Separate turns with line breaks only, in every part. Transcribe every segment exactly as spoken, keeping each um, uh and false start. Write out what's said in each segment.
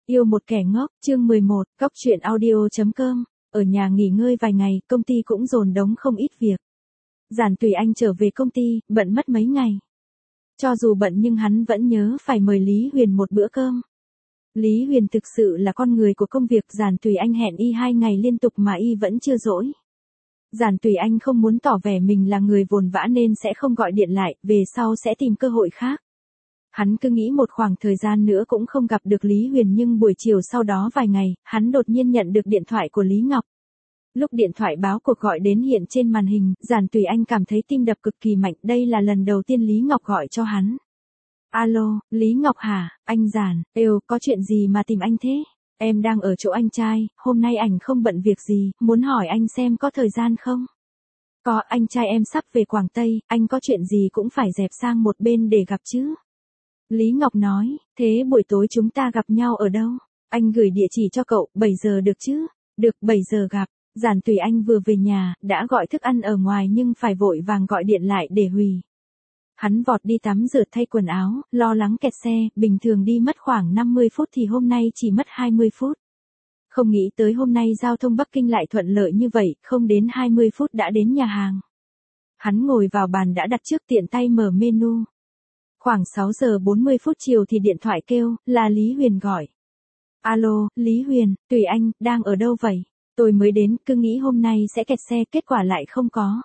Yêu một kẻ ngốc, chương mười một, Góc truyện audio chấm com. Ở nhà nghỉ ngơi vài ngày, công ty cũng dồn đống không ít việc. Giản Tùy Anh trở về công ty, bận mất mấy ngày. Cho dù bận nhưng hắn vẫn nhớ phải mời Lý Huyền một bữa cơm. Lý Huyền thực sự là con người của công việc, Giản Tùy Anh hẹn y hai ngày liên tục mà y vẫn chưa dỗi. Giản Tùy Anh không muốn tỏ vẻ mình là người vồn vã nên sẽ không gọi điện lại, về sau sẽ tìm cơ hội khác. Hắn cứ nghĩ một khoảng thời gian nữa cũng không gặp được Lý Huyền, nhưng buổi chiều sau đó vài ngày, hắn đột nhiên nhận được điện thoại của Lý Ngọc. Lúc điện thoại báo cuộc gọi đến hiện trên màn hình, Giản Tùy Anh cảm thấy tim đập cực kỳ mạnh, đây là lần đầu tiên Lý Ngọc gọi cho hắn. Alo, Lý Ngọc hả, anh Giản, êu, có chuyện gì mà tìm anh thế? Em đang ở chỗ anh trai, hôm nay ảnh không bận việc gì, muốn hỏi anh xem có thời gian không? Có, anh trai em sắp về Quảng Tây, anh có chuyện gì cũng phải dẹp sang một bên để gặp chứ. Lý Ngọc nói, thế buổi tối chúng ta gặp nhau ở đâu? Anh gửi địa chỉ cho cậu, bảy giờ được chứ? Được, bảy giờ gặp. Giản Tùy Anh vừa về nhà, đã gọi thức ăn ở ngoài nhưng phải vội vàng gọi điện lại để hủy. Hắn vọt đi tắm rửa thay quần áo, lo lắng kẹt xe, bình thường đi mất khoảng năm mươi phút thì hôm nay chỉ mất hai mươi phút. Không nghĩ tới hôm nay giao thông Bắc Kinh lại thuận lợi như vậy, không đến hai mươi phút đã đến nhà hàng. Hắn ngồi vào bàn đã đặt trước, tiện tay mở menu. Khoảng sáu giờ bốn mươi phút chiều thì điện thoại kêu, là Lý Huyền gọi. Alo, Lý Huyền, Tùy Anh, đang ở đâu vậy? Tôi mới đến, cứ nghĩ hôm nay sẽ kẹt xe, kết quả lại không có.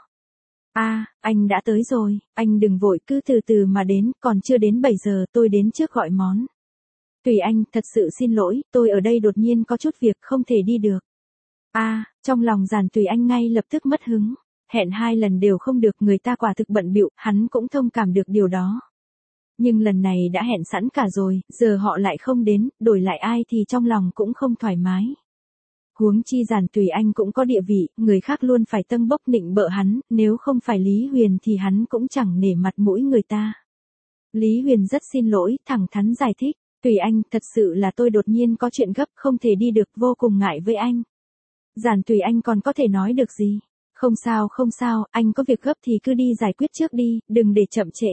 À, anh đã tới rồi, anh đừng vội, cứ từ từ mà đến, còn chưa đến bảy giờ, tôi đến trước gọi món. Tùy Anh, thật sự xin lỗi, tôi ở đây đột nhiên có chút việc, không thể đi được. À, trong lòng Giản Tùy Anh ngay lập tức mất hứng. Hẹn hai lần đều không được, người ta quả thực bận bịu, hắn cũng thông cảm được điều đó. Nhưng lần này đã hẹn sẵn cả rồi, giờ họ lại không đến, đổi lại ai thì trong lòng cũng không thoải mái. Huống chi Giản Tùy Anh cũng có địa vị, người khác luôn phải tâng bốc nịnh bợ hắn, nếu không phải Lý Huyền thì hắn cũng chẳng nể mặt mũi người ta. Lý Huyền rất xin lỗi, thẳng thắn giải thích, Tùy Anh, thật sự là tôi đột nhiên có chuyện gấp, không thể đi được, vô cùng ngại với anh. Giản Tùy Anh còn có thể nói được gì? Không sao không sao, anh có việc gấp thì cứ đi giải quyết trước đi, đừng để chậm trễ.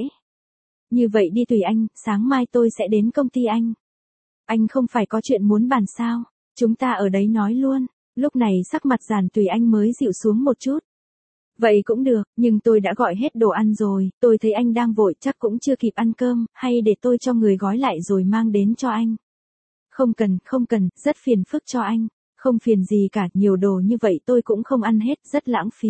Như vậy đi Tùy Anh, sáng mai tôi sẽ đến công ty anh. Anh không phải có chuyện muốn bàn sao? Chúng ta ở đấy nói luôn. Lúc này sắc mặt Giản Tùy Anh mới dịu xuống một chút. Vậy cũng được, nhưng tôi đã gọi hết đồ ăn rồi, tôi thấy anh đang vội chắc cũng chưa kịp ăn cơm, hay để tôi cho người gói lại rồi mang đến cho anh. Không cần, không cần, rất phiền phức cho anh. Không phiền gì cả, nhiều đồ như vậy tôi cũng không ăn hết, rất lãng phí.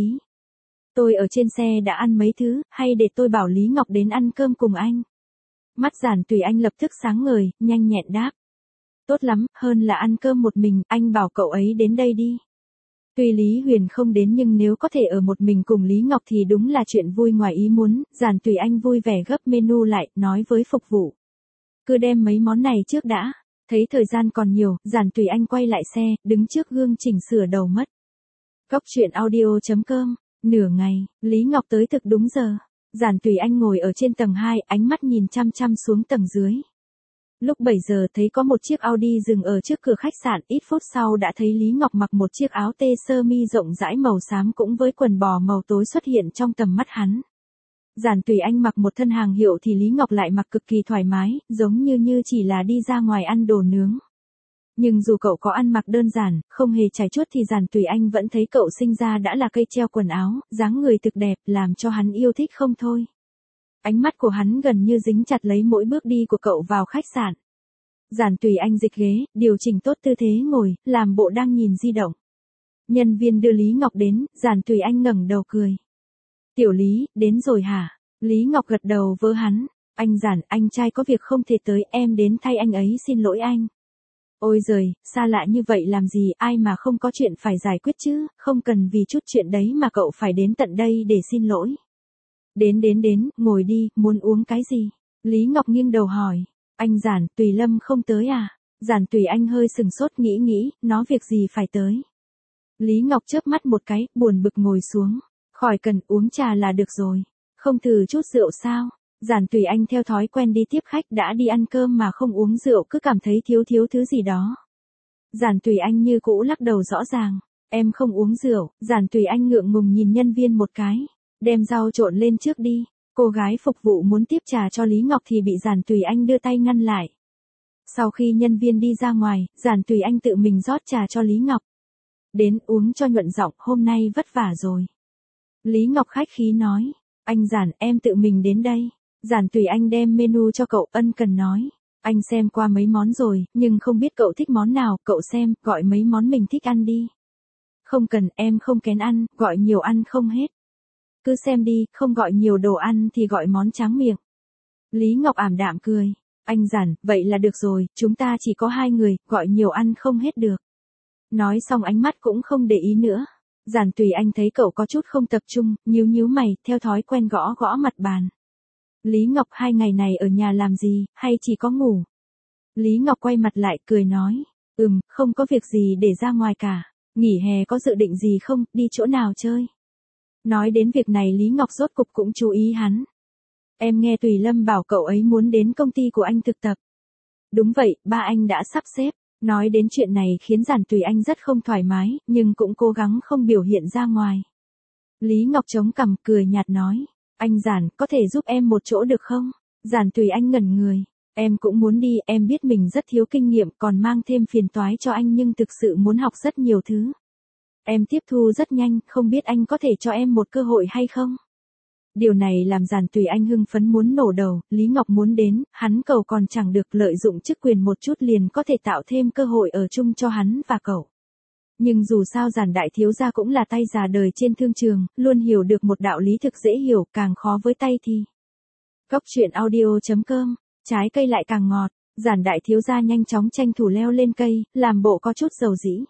Tôi ở trên xe đã ăn mấy thứ, hay để tôi bảo Lý Ngọc đến ăn cơm cùng anh. Mắt Giản Tùy Anh lập tức sáng ngời, nhanh nhẹn đáp. Tốt lắm, hơn là ăn cơm một mình, anh bảo cậu ấy đến đây đi. Tuy Lý Huyền không đến nhưng nếu có thể ở một mình cùng Lý Ngọc thì đúng là chuyện vui ngoài ý muốn, Giản Tùy Anh vui vẻ gấp menu lại, nói với phục vụ. Cứ đem mấy món này trước đã. Thấy thời gian còn nhiều, Giản Tùy Anh quay lại xe, đứng trước gương chỉnh sửa đầu mất. Góc truyện audio chấm com. Nửa ngày, Lý Ngọc tới thực đúng giờ. Giản Tùy Anh ngồi ở trên tầng hai, ánh mắt nhìn chăm chăm xuống tầng dưới. Lúc bảy giờ thấy có một chiếc Audi dừng ở trước cửa khách sạn, ít phút sau đã thấy Lý Ngọc mặc một chiếc áo tê sơ mi rộng rãi màu xám cũng với quần bò màu tối xuất hiện trong tầm mắt hắn. Giản Tùy Anh mặc một thân hàng hiệu thì Lý Ngọc lại mặc cực kỳ thoải mái, giống như như chỉ là đi ra ngoài ăn đồ nướng. Nhưng dù cậu có ăn mặc đơn giản, không hề chải chuốt thì Giản Tùy Anh vẫn thấy cậu sinh ra đã là cây treo quần áo, dáng người thực đẹp, làm cho hắn yêu thích không thôi. Ánh mắt của hắn gần như dính chặt lấy mỗi bước đi của cậu vào khách sạn. Giản Tùy Anh dịch ghế, điều chỉnh tốt tư thế ngồi, làm bộ đang nhìn di động. Nhân viên đưa Lý Ngọc đến, Giản Tùy Anh ngẩng đầu cười. Tiểu Lý, đến rồi hả? Lý Ngọc gật đầu với hắn. Anh Giản, anh trai có việc không thể tới, em đến thay anh ấy, xin lỗi anh. Ôi giời, xa lạ như vậy làm gì, ai mà không có chuyện phải giải quyết chứ, không cần vì chút chuyện đấy mà cậu phải đến tận đây để xin lỗi. Đến đến đến, ngồi đi, muốn uống cái gì? Lý Ngọc nghiêng đầu hỏi. Anh Giản, Tùy Lâm không tới à? Giản Tùy Anh hơi sừng sốt nghĩ nghĩ, nó việc gì phải tới? Lý Ngọc chớp mắt một cái, buồn bực ngồi xuống. Khỏi cần, uống trà là được rồi. Không thử chút rượu sao? Giản Tùy Anh theo thói quen đi tiếp khách đã đi ăn cơm mà không uống rượu cứ cảm thấy thiếu thiếu thứ gì đó. Giản Tùy Anh như cũ lắc đầu rõ ràng. Em không uống rượu, Giản Tùy Anh ngượng ngùng nhìn nhân viên một cái. Đem rau trộn lên trước đi. Cô gái phục vụ muốn tiếp trà cho Lý Ngọc thì bị Giản Tùy Anh đưa tay ngăn lại. Sau khi nhân viên đi ra ngoài, Giản Tùy Anh tự mình rót trà cho Lý Ngọc. Đến uống cho nhuận giọng, hôm nay vất vả rồi. Lý Ngọc khách khí nói, anh Giản, em tự mình đến đây. Giản Tùy Anh đem menu cho cậu, ân cần nói. Anh xem qua mấy món rồi, nhưng không biết cậu thích món nào, cậu xem, gọi mấy món mình thích ăn đi. Không cần, em không kén ăn, gọi nhiều ăn không hết. Cứ xem đi, không gọi nhiều đồ ăn thì gọi món tráng miệng. Lý Ngọc ảm đạm cười. Anh Giản, vậy là được rồi, chúng ta chỉ có hai người, gọi nhiều ăn không hết được. Nói xong ánh mắt cũng không để ý nữa. Giản Tùy Anh thấy cậu có chút không tập trung, nhíu nhíu mày, theo thói quen gõ gõ mặt bàn. Lý Ngọc, hai ngày này ở nhà làm gì, hay chỉ có ngủ? Lý Ngọc quay mặt lại, cười nói. Ừm, không có việc gì để ra ngoài cả. Nghỉ hè có dự định gì không, đi chỗ nào chơi? Nói đến việc này Lý Ngọc rốt cục cũng chú ý hắn. Em nghe Tùy Lâm bảo cậu ấy muốn đến công ty của anh thực tập. Đúng vậy, ba anh đã sắp xếp. Nói đến chuyện này khiến Giản Tùy Anh rất không thoải mái, nhưng cũng cố gắng không biểu hiện ra ngoài. Lý Ngọc chống cằm cười nhạt nói. Anh Giản, có thể giúp em một chỗ được không? Giản Tùy Anh ngẩn người. Em cũng muốn đi, em biết mình rất thiếu kinh nghiệm còn mang thêm phiền toái cho anh nhưng thực sự muốn học rất nhiều thứ. Em tiếp thu rất nhanh, không biết anh có thể cho em một cơ hội hay không? Điều này làm Giản Tùy Anh hưng phấn muốn nổ đầu, Lý Ngọc muốn đến, hắn cầu còn chẳng được, lợi dụng chức quyền một chút liền có thể tạo thêm cơ hội ở chung cho hắn và cậu. Nhưng dù sao Giản đại thiếu gia cũng là tay già đời trên thương trường, luôn hiểu được một đạo lý thực dễ hiểu, càng khó với tay thì. Cốc truyện audio chấm com, trái cây lại càng ngọt, Giản đại thiếu gia nhanh chóng tranh thủ leo lên cây, làm bộ có chút dầu dĩ.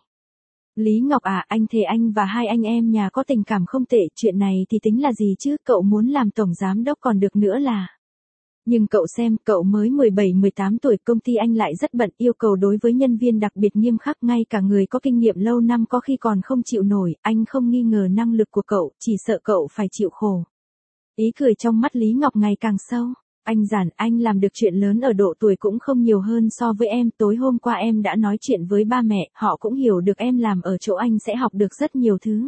Lý Ngọc à, anh thề anh và hai anh em nhà có tình cảm không tệ, chuyện này thì tính là gì chứ, cậu muốn làm tổng giám đốc còn được nữa là. Nhưng cậu xem, cậu mới mười bảy mười tám tuổi, công ty anh lại rất bận, yêu cầu đối với nhân viên đặc biệt nghiêm khắc, ngay cả người có kinh nghiệm lâu năm có khi còn không chịu nổi, anh không nghi ngờ năng lực của cậu, chỉ sợ cậu phải chịu khổ. Ý cười trong mắt Lý Ngọc ngày càng sâu. Anh Giản, anh làm được chuyện lớn ở độ tuổi cũng không nhiều hơn so với em, tối hôm qua em đã nói chuyện với ba mẹ, họ cũng hiểu được em làm ở chỗ anh sẽ học được rất nhiều thứ.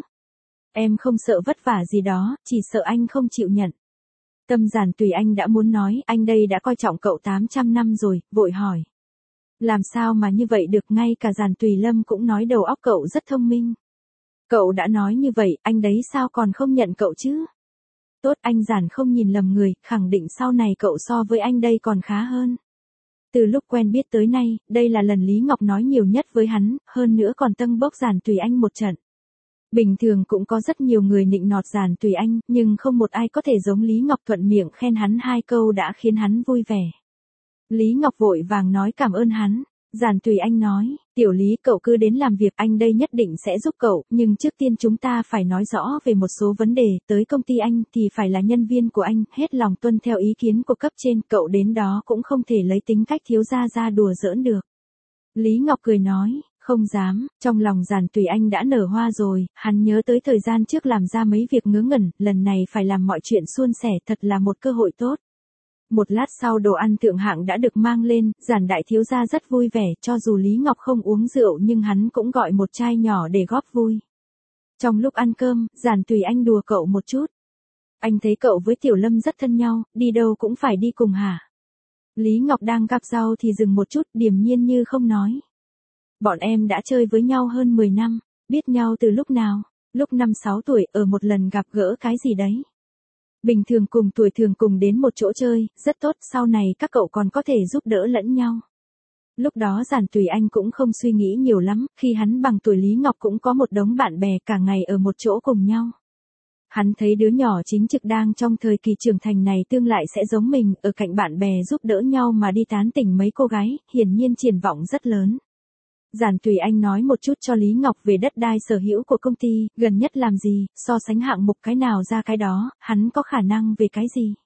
Em không sợ vất vả gì đó, chỉ sợ anh không chịu nhận. Tâm Giản Tùy Anh đã muốn nói, anh đây đã coi trọng cậu tám trăm năm rồi, vội hỏi. Làm sao mà như vậy được, ngay cả Giản Tùy Lâm cũng nói đầu óc cậu rất thông minh. Cậu đã nói như vậy, anh đấy sao còn không nhận cậu chứ? Tốt, anh Giản không nhìn lầm người, khẳng định sau này cậu so với anh đây còn khá hơn. Từ lúc quen biết tới nay, đây là lần Lý Ngọc nói nhiều nhất với hắn, hơn nữa còn tâng bốc Giản Tùy Anh một trận. Bình thường cũng có rất nhiều người nịnh nọt Giản Tùy Anh, nhưng không một ai có thể giống Lý Ngọc thuận miệng khen hắn hai câu đã khiến hắn vui vẻ. Lý Ngọc vội vàng nói cảm ơn hắn. Giản Tùy Anh nói, tiểu Lý cậu cứ đến làm việc, anh đây nhất định sẽ giúp cậu, nhưng trước tiên chúng ta phải nói rõ về một số vấn đề, tới công ty anh thì phải là nhân viên của anh, hết lòng tuân theo ý kiến của cấp trên, cậu đến đó cũng không thể lấy tính cách thiếu gia ra đùa giỡn được. Lý Ngọc cười nói, không dám, trong lòng Giản Tùy Anh đã nở hoa rồi, hắn nhớ tới thời gian trước làm ra mấy việc ngớ ngẩn, lần này phải làm mọi chuyện suôn sẻ, thật là một cơ hội tốt. Một lát sau đồ ăn thượng hạng đã được mang lên, Giản đại thiếu gia rất vui vẻ, cho dù Lý Ngọc không uống rượu nhưng hắn cũng gọi một chai nhỏ để góp vui. Trong lúc ăn cơm, Giản Tùy Anh đùa cậu một chút. Anh thấy cậu với Tiểu Lâm rất thân nhau, đi đâu cũng phải đi cùng hả? Lý Ngọc đang gắp rau thì dừng một chút, điềm nhiên như không nói. Bọn em đã chơi với nhau hơn mười năm, biết nhau từ lúc nào? Lúc năm sáu tuổi, ở một lần gặp gỡ cái gì đấy. Bình thường cùng tuổi thường cùng đến một chỗ chơi, rất tốt, sau này các cậu còn có thể giúp đỡ lẫn nhau. Lúc đó Giản Tùy Anh cũng không suy nghĩ nhiều lắm, khi hắn bằng tuổi Lý Ngọc cũng có một đống bạn bè cả ngày ở một chỗ cùng nhau. Hắn thấy đứa nhỏ chính trực đang trong thời kỳ trưởng thành này tương lại sẽ giống mình, ở cạnh bạn bè giúp đỡ nhau mà đi tán tỉnh mấy cô gái, hiển nhiên triển vọng rất lớn. Giản Tùy Anh nói một chút cho Lý Ngọc về đất đai sở hữu của công ty, gần nhất làm gì, so sánh hạng mục cái nào ra cái đó, hắn có khả năng về cái gì.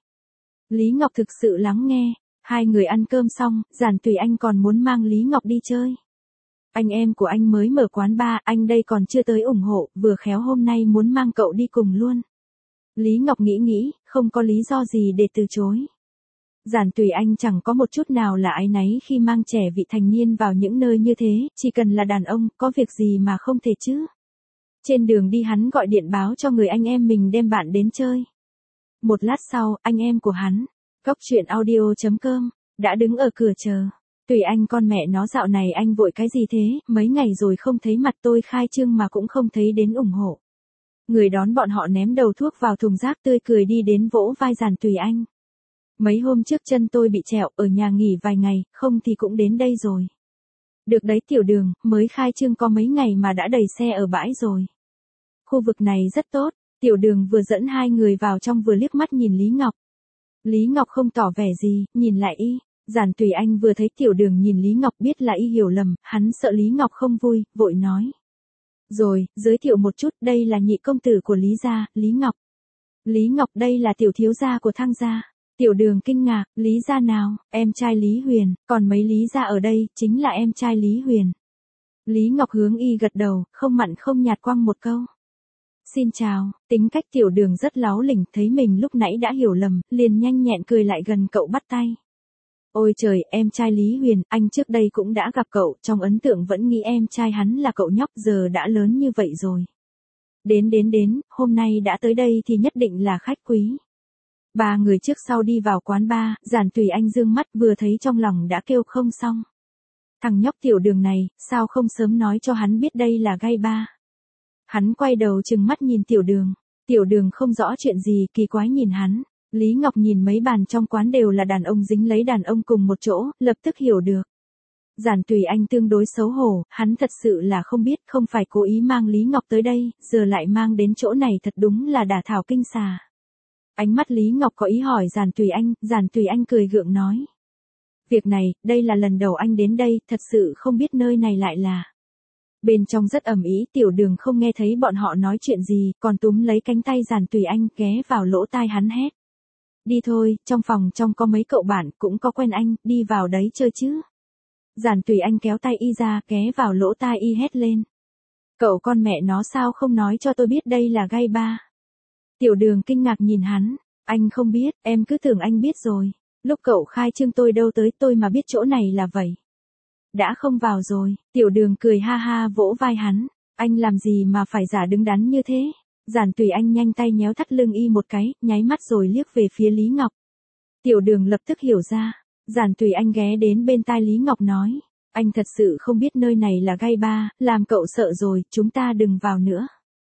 Lý Ngọc thực sự lắng nghe, hai người ăn cơm xong, Giản Tùy Anh còn muốn mang Lý Ngọc đi chơi. Anh em của anh mới mở quán bar, anh đây còn chưa tới ủng hộ, vừa khéo hôm nay muốn mang cậu đi cùng luôn. Lý Ngọc nghĩ nghĩ, không có lý do gì để từ chối. Giản Tùy Anh chẳng có một chút nào là áy náy khi mang trẻ vị thành niên vào những nơi như thế, chỉ cần là đàn ông, có việc gì mà không thể chứ. Trên đường đi hắn gọi điện báo cho người anh em mình đem bạn đến chơi. Một lát sau, anh em của hắn, cốc truyện audio chấm com, đã đứng ở cửa chờ. Tùy Anh con mẹ nó dạo này anh vội cái gì thế, mấy ngày rồi không thấy mặt tôi khai trương mà cũng không thấy đến ủng hộ. Người đón bọn họ ném đầu thuốc vào thùng rác tươi cười đi đến vỗ vai Giản Tùy Anh. Mấy hôm trước chân tôi bị trẹo, ở nhà nghỉ vài ngày, không thì cũng đến đây rồi. Được đấy Tiểu Đường, mới khai trương có mấy ngày mà đã đầy xe ở bãi rồi. Khu vực này rất tốt, Tiểu Đường vừa dẫn hai người vào trong vừa liếc mắt nhìn Lý Ngọc. Lý Ngọc không tỏ vẻ gì, nhìn lại y. Giản Tùy Anh vừa thấy Tiểu Đường nhìn Lý Ngọc biết là y hiểu lầm, hắn sợ Lý Ngọc không vui, vội nói. Rồi, giới thiệu một chút, đây là nhị công tử của Lý gia, Lý Ngọc. Lý Ngọc đây là tiểu thiếu gia của Thăng gia. Tiểu Đường kinh ngạc, Lý gia nào, em trai Lý Huyền, còn mấy Lý gia ở đây, chính là em trai Lý Huyền. Lý Ngọc hướng y gật đầu, không mặn không nhạt quăng một câu. Xin chào, tính cách Tiểu Đường rất láo lỉnh, thấy mình lúc nãy đã hiểu lầm, liền nhanh nhẹn cười lại gần cậu bắt tay. Ôi trời, em trai Lý Huyền, anh trước đây cũng đã gặp cậu, trong ấn tượng vẫn nghĩ em trai hắn là cậu nhóc, giờ đã lớn như vậy rồi. Đến đến đến, hôm nay đã tới đây thì nhất định là khách quý. Ba người trước sau đi vào quán bar, Giản Tùy Anh dương mắt vừa thấy trong lòng đã kêu không xong. Thằng nhóc Tiểu Đường này, sao không sớm nói cho hắn biết đây là gay bar. Hắn quay đầu trừng mắt nhìn Tiểu Đường. Tiểu Đường không rõ chuyện gì, kỳ quái nhìn hắn. Lý Ngọc nhìn mấy bàn trong quán đều là đàn ông dính lấy đàn ông cùng một chỗ, lập tức hiểu được. Giản Tùy Anh tương đối xấu hổ, hắn thật sự là không biết, không phải cố ý mang Lý Ngọc tới đây, giờ lại mang đến chỗ này thật đúng là đả thảo kinh xà. Ánh mắt Lý Ngọc có ý hỏi Giản Tùy Anh, Giản Tùy Anh cười gượng nói. Việc này, đây là lần đầu anh đến đây, thật sự không biết nơi này lại là. Bên trong rất ầm ĩ, Tiểu Đường không nghe thấy bọn họ nói chuyện gì, còn túm lấy cánh tay Giản Tùy Anh ghé vào lỗ tai hắn hét. Đi thôi, trong phòng trong có mấy cậu bạn, cũng có quen anh, đi vào đấy chơi chứ. Giản Tùy Anh kéo tay y ra, ghé vào lỗ tai y hét lên. Cậu con mẹ nó sao không nói cho tôi biết đây là gay bar. Tiểu Đường kinh ngạc nhìn hắn, anh không biết, em cứ tưởng anh biết rồi. Lúc cậu khai trương tôi đâu tới tôi mà biết chỗ này là vậy. Đã không vào rồi, Tiểu Đường cười ha ha vỗ vai hắn, anh làm gì mà phải giả đứng đắn như thế. Giản Tùy Anh nhanh tay nhéo thắt lưng y một cái, nháy mắt rồi liếc về phía Lý Ngọc. Tiểu Đường lập tức hiểu ra, Giản Tùy Anh ghé đến bên tai Lý Ngọc nói, anh thật sự không biết nơi này là gay bar, làm cậu sợ rồi, chúng ta đừng vào nữa.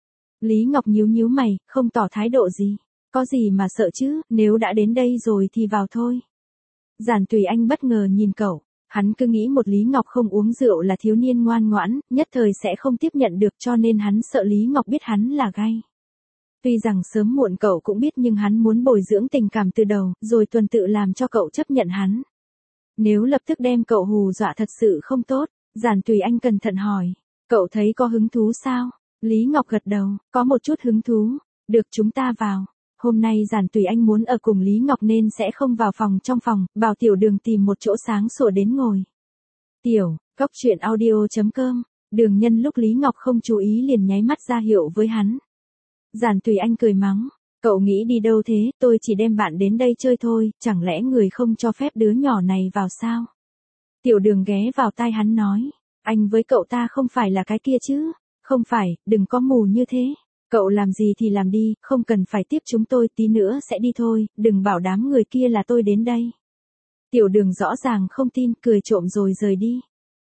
Lý Ngọc nhíu nhíu mày, không tỏ thái độ gì, có gì mà sợ chứ, nếu đã đến đây rồi thì vào thôi. Giản Tùy Anh bất ngờ nhìn cậu, hắn cứ nghĩ một Lý Ngọc không uống rượu là thiếu niên ngoan ngoãn, nhất thời sẽ không tiếp nhận được cho nên hắn sợ Lý Ngọc biết hắn là gay. Tuy rằng sớm muộn cậu cũng biết nhưng hắn muốn bồi dưỡng tình cảm từ đầu, rồi tuần tự làm cho cậu chấp nhận hắn. Nếu lập tức đem cậu hù dọa thật sự không tốt, Giản Tùy Anh cẩn thận hỏi, cậu thấy có hứng thú sao? Lý Ngọc gật đầu, có một chút hứng thú, được chúng ta vào. Hôm nay Giản Tùy Anh muốn ở cùng Lý Ngọc nên sẽ không vào phòng trong phòng, bảo Tiểu Đường tìm một chỗ sáng sủa đến ngồi. Tiểu, góc truyện audio chấm com, Đường nhân lúc Lý Ngọc không chú ý liền nháy mắt ra hiệu với hắn. Giản Tùy Anh cười mắng, cậu nghĩ đi đâu thế, tôi chỉ đem bạn đến đây chơi thôi, chẳng lẽ người không cho phép đứa nhỏ này vào sao? Tiểu Đường ghé vào tai hắn nói, anh với cậu ta không phải là cái kia chứ, không phải, đừng có mù như thế. Cậu làm gì thì làm đi, không cần phải tiếp chúng tôi, tí nữa sẽ đi thôi, đừng bảo đám người kia là tôi đến đây. Tiểu Đường rõ ràng không tin, cười trộm rồi rời đi.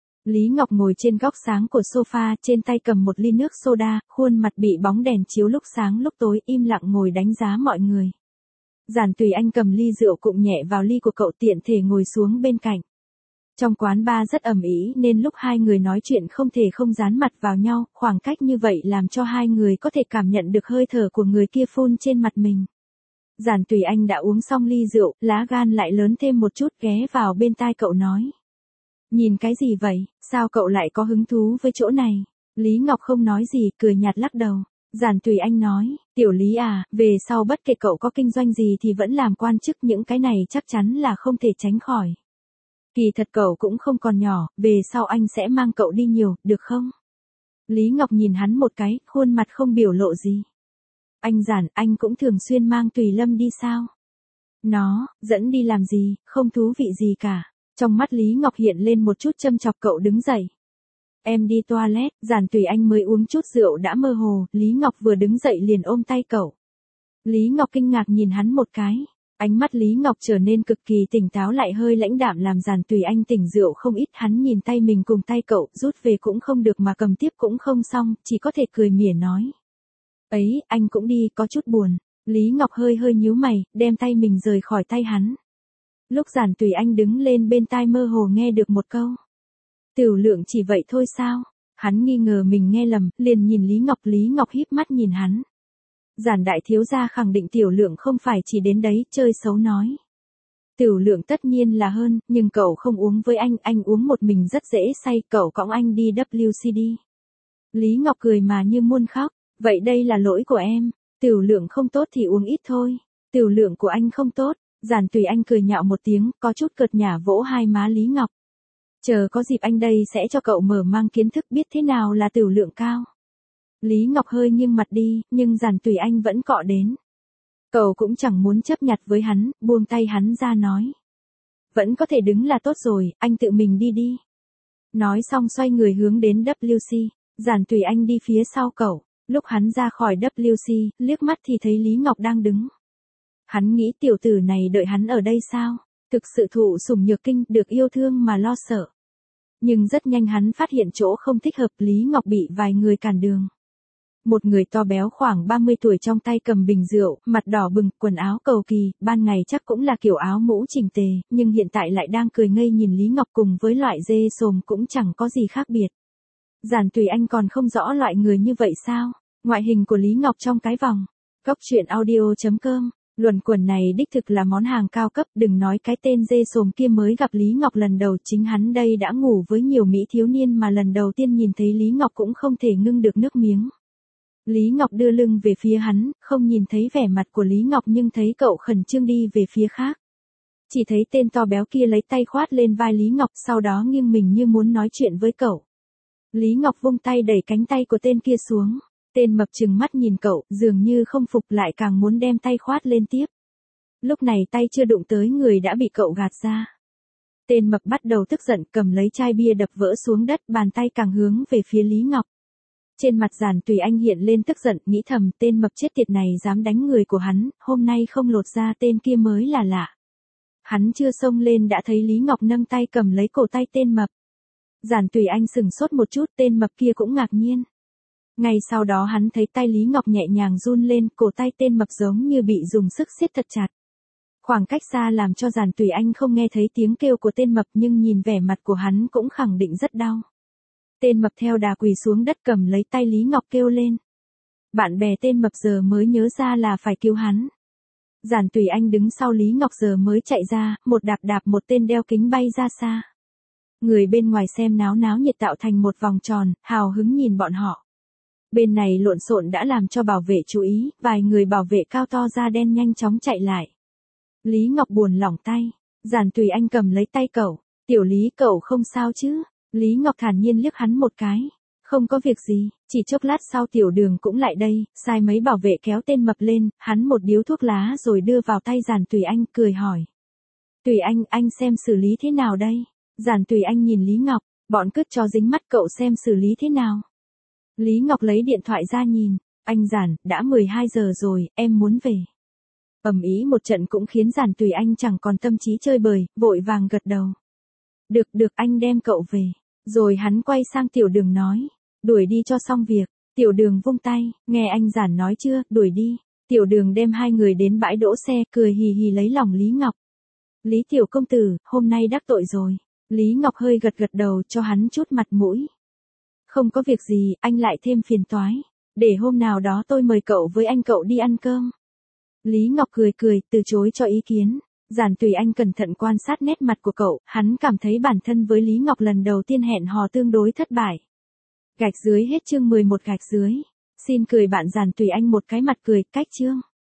Lý Ngọc ngồi trên góc sáng của sofa, trên tay cầm một ly nước soda, khuôn mặt bị bóng đèn chiếu lúc sáng lúc tối, im lặng ngồi đánh giá mọi người. Giản Tùy Anh cầm ly rượu cụng nhẹ vào ly của cậu tiện thể ngồi xuống bên cạnh. Trong quán bar rất ầm ĩ nên lúc hai người nói chuyện không thể không dán mặt vào nhau, khoảng cách như vậy làm cho hai người có thể cảm nhận được hơi thở của người kia phun trên mặt mình. Giản Tùy Anh đã uống xong ly rượu, lá gan lại lớn thêm một chút, ghé vào bên tai cậu nói. Nhìn cái gì vậy, sao cậu lại có hứng thú với chỗ này? Lý Ngọc không nói gì, cười nhạt lắc đầu. Giản Tùy Anh nói, Tiểu Lý à, về sau bất kể cậu có kinh doanh gì thì vẫn làm quan chức, những cái này chắc chắn là không thể tránh khỏi. Kỳ thật cậu cũng không còn nhỏ, về sau anh sẽ mang cậu đi nhiều, được không? Lý Ngọc nhìn hắn một cái, khuôn mặt không biểu lộ gì. Anh Giản, anh cũng thường xuyên mang Tùy Lâm đi sao? Nó, dẫn đi làm gì, không thú vị gì cả. Trong mắt Lý Ngọc hiện lên một chút châm chọc, cậu đứng dậy. Em đi toilet, Giản Tùy Anh mới uống chút rượu đã mơ hồ, Lý Ngọc vừa đứng dậy liền ôm tay cậu. Lý Ngọc kinh ngạc nhìn hắn một cái. Ánh mắt Lý Ngọc trở nên cực kỳ tỉnh táo lại hơi lãnh đạm làm Giản Tùy Anh tỉnh rượu không ít, hắn nhìn tay mình cùng tay cậu, rút về cũng không được mà cầm tiếp cũng không xong, chỉ có thể cười mỉa nói. Ấy, anh cũng đi, có chút buồn. Lý Ngọc hơi hơi nhíu mày, đem tay mình rời khỏi tay hắn. Lúc Giản Tùy Anh đứng lên bên tai mơ hồ nghe được một câu. Tiểu Lượng chỉ vậy thôi sao? Hắn nghi ngờ mình nghe lầm, liền nhìn Lý Ngọc, Lý Ngọc híp mắt nhìn hắn. Giản đại thiếu gia khẳng định Tiểu Lượng không phải chỉ đến đấy chơi xấu nói. Tiểu Lượng tất nhiên là hơn, nhưng cậu không uống với anh, anh uống một mình rất dễ say, cậu cõng anh đi W C D. Lý Ngọc cười mà như muốn khóc, vậy đây là lỗi của em, Tiểu Lượng không tốt thì uống ít thôi, Tiểu Lượng của anh không tốt. Giản Tùy Anh cười nhạo một tiếng, có chút cợt nhả vỗ hai má Lý Ngọc. Chờ có dịp anh đây sẽ cho cậu mở mang kiến thức biết thế nào là Tiểu Lượng cao. Lý Ngọc hơi nghiêng mặt đi, nhưng Giản Tùy Anh vẫn cọ đến. Cậu cũng chẳng muốn chấp nhặt với hắn, buông tay hắn ra nói. Vẫn có thể đứng là tốt rồi, anh tự mình đi đi. Nói xong xoay người hướng đến W C, Giản Tùy Anh đi phía sau cậu, lúc hắn ra khỏi W C, liếc mắt thì thấy Lý Ngọc đang đứng. Hắn nghĩ tiểu tử này đợi hắn ở đây sao? Thực sự thụ sủng nhược kinh, được yêu thương mà lo sợ. Nhưng rất nhanh hắn phát hiện chỗ không thích hợp, Lý Ngọc bị vài người cản đường. Một người to béo khoảng ba mươi tuổi trong tay cầm bình rượu, mặt đỏ bừng, quần áo cầu kỳ, ban ngày chắc cũng là kiểu áo mũ chỉnh tề, nhưng hiện tại lại đang cười ngây nhìn Lý Ngọc cùng với loại dê sồm cũng chẳng có gì khác biệt. Giản Tùy Anh còn không rõ loại người như vậy sao? Ngoại hình của Lý Ngọc trong cái vòng. Cốc truyện audio chấm com. Luẩn quẩn này đích thực là món hàng cao cấp, đừng nói cái tên dê sồm kia mới gặp Lý Ngọc lần đầu, chính hắn đây đã ngủ với nhiều mỹ thiếu niên mà lần đầu tiên nhìn thấy Lý Ngọc cũng không thể ngưng được nước miếng. Lý Ngọc đưa lưng về phía hắn, không nhìn thấy vẻ mặt của Lý Ngọc nhưng thấy cậu khẩn trương đi về phía khác. Chỉ thấy tên to béo kia lấy tay khoát lên vai Lý Ngọc, sau đó nghiêng mình như muốn nói chuyện với cậu. Lý Ngọc vung tay đẩy cánh tay của tên kia xuống. Tên mập trừng mắt nhìn cậu, dường như không phục lại càng muốn đem tay khoát lên tiếp. Lúc này tay chưa đụng tới người đã bị cậu gạt ra. Tên mập bắt đầu tức giận, cầm lấy chai bia đập vỡ xuống đất, bàn tay càng hướng về phía Lý Ngọc. Trên mặt Giản Tùy Anh hiện lên tức giận, nghĩ thầm tên mập chết tiệt này dám đánh người của hắn, hôm nay không lột ra tên kia mới là lạ. Hắn chưa xông lên đã thấy Lý Ngọc nâng tay cầm lấy cổ tay tên mập. Giản Tùy Anh sừng sốt một chút, tên mập kia cũng ngạc nhiên. Ngay sau đó hắn thấy tay Lý Ngọc nhẹ nhàng run lên, cổ tay tên mập giống như bị dùng sức siết thật chặt. Khoảng cách xa làm cho Giản Tùy Anh không nghe thấy tiếng kêu của tên mập nhưng nhìn vẻ mặt của hắn cũng khẳng định rất đau. Tên mập theo đà quỳ xuống đất cầm lấy tay Lý Ngọc kêu lên. Bạn bè tên mập giờ mới nhớ ra là phải cứu hắn. Giản Tùy Anh đứng sau Lý Ngọc giờ mới chạy ra, một đạp đạp một tên đeo kính bay ra xa. Người bên ngoài xem náo náo nhiệt tạo thành một vòng tròn, hào hứng nhìn bọn họ. Bên này lộn xộn đã làm cho bảo vệ chú ý, vài người bảo vệ cao to da đen nhanh chóng chạy lại. Lý Ngọc buồn lỏng tay, Giản Tùy Anh cầm lấy tay cậu, tiểu Lý cậu không sao chứ? Lý Ngọc thản nhiên liếc hắn một cái, không có việc gì, chỉ chốc lát sau Tiểu Đường cũng lại đây, sai mấy bảo vệ kéo tên mập lên, hắn một điếu thuốc lá rồi đưa vào tay Giản Tùy Anh, cười hỏi. Tùy Anh, anh xem xử lý thế nào đây? Giản Tùy Anh nhìn Lý Ngọc, bọn cứt cho dính mắt cậu xem xử lý thế nào? Lý Ngọc lấy điện thoại ra nhìn, anh Giản, đã mười hai giờ rồi, em muốn về. Ầm ĩ một trận cũng khiến Giản Tùy Anh chẳng còn tâm trí chơi bời, vội vàng gật đầu. Được được, anh đem cậu về. Rồi hắn quay sang Tiểu Đường nói, đuổi đi cho xong việc. Tiểu Đường vung tay, nghe anh Giản nói chưa, đuổi đi. Tiểu Đường đem hai người đến bãi đỗ xe, cười hì hì lấy lòng Lý Ngọc. Lý tiểu công tử, hôm nay đắc tội rồi. Lý Ngọc hơi gật gật đầu cho hắn chút mặt mũi. Không có việc gì, anh lại thêm phiền toái. Để hôm nào đó tôi mời cậu với anh cậu đi ăn cơm. Lý Ngọc cười cười, từ chối cho ý kiến. Giản Tùy Anh cẩn thận quan sát nét mặt của cậu, hắn cảm thấy bản thân với Lý Ngọc lần đầu tiên hẹn hò tương đối thất bại. Gạch dưới hết chương mười một gạch dưới. Xin cười bạn Giản Tùy Anh một cái mặt cười, cách chương.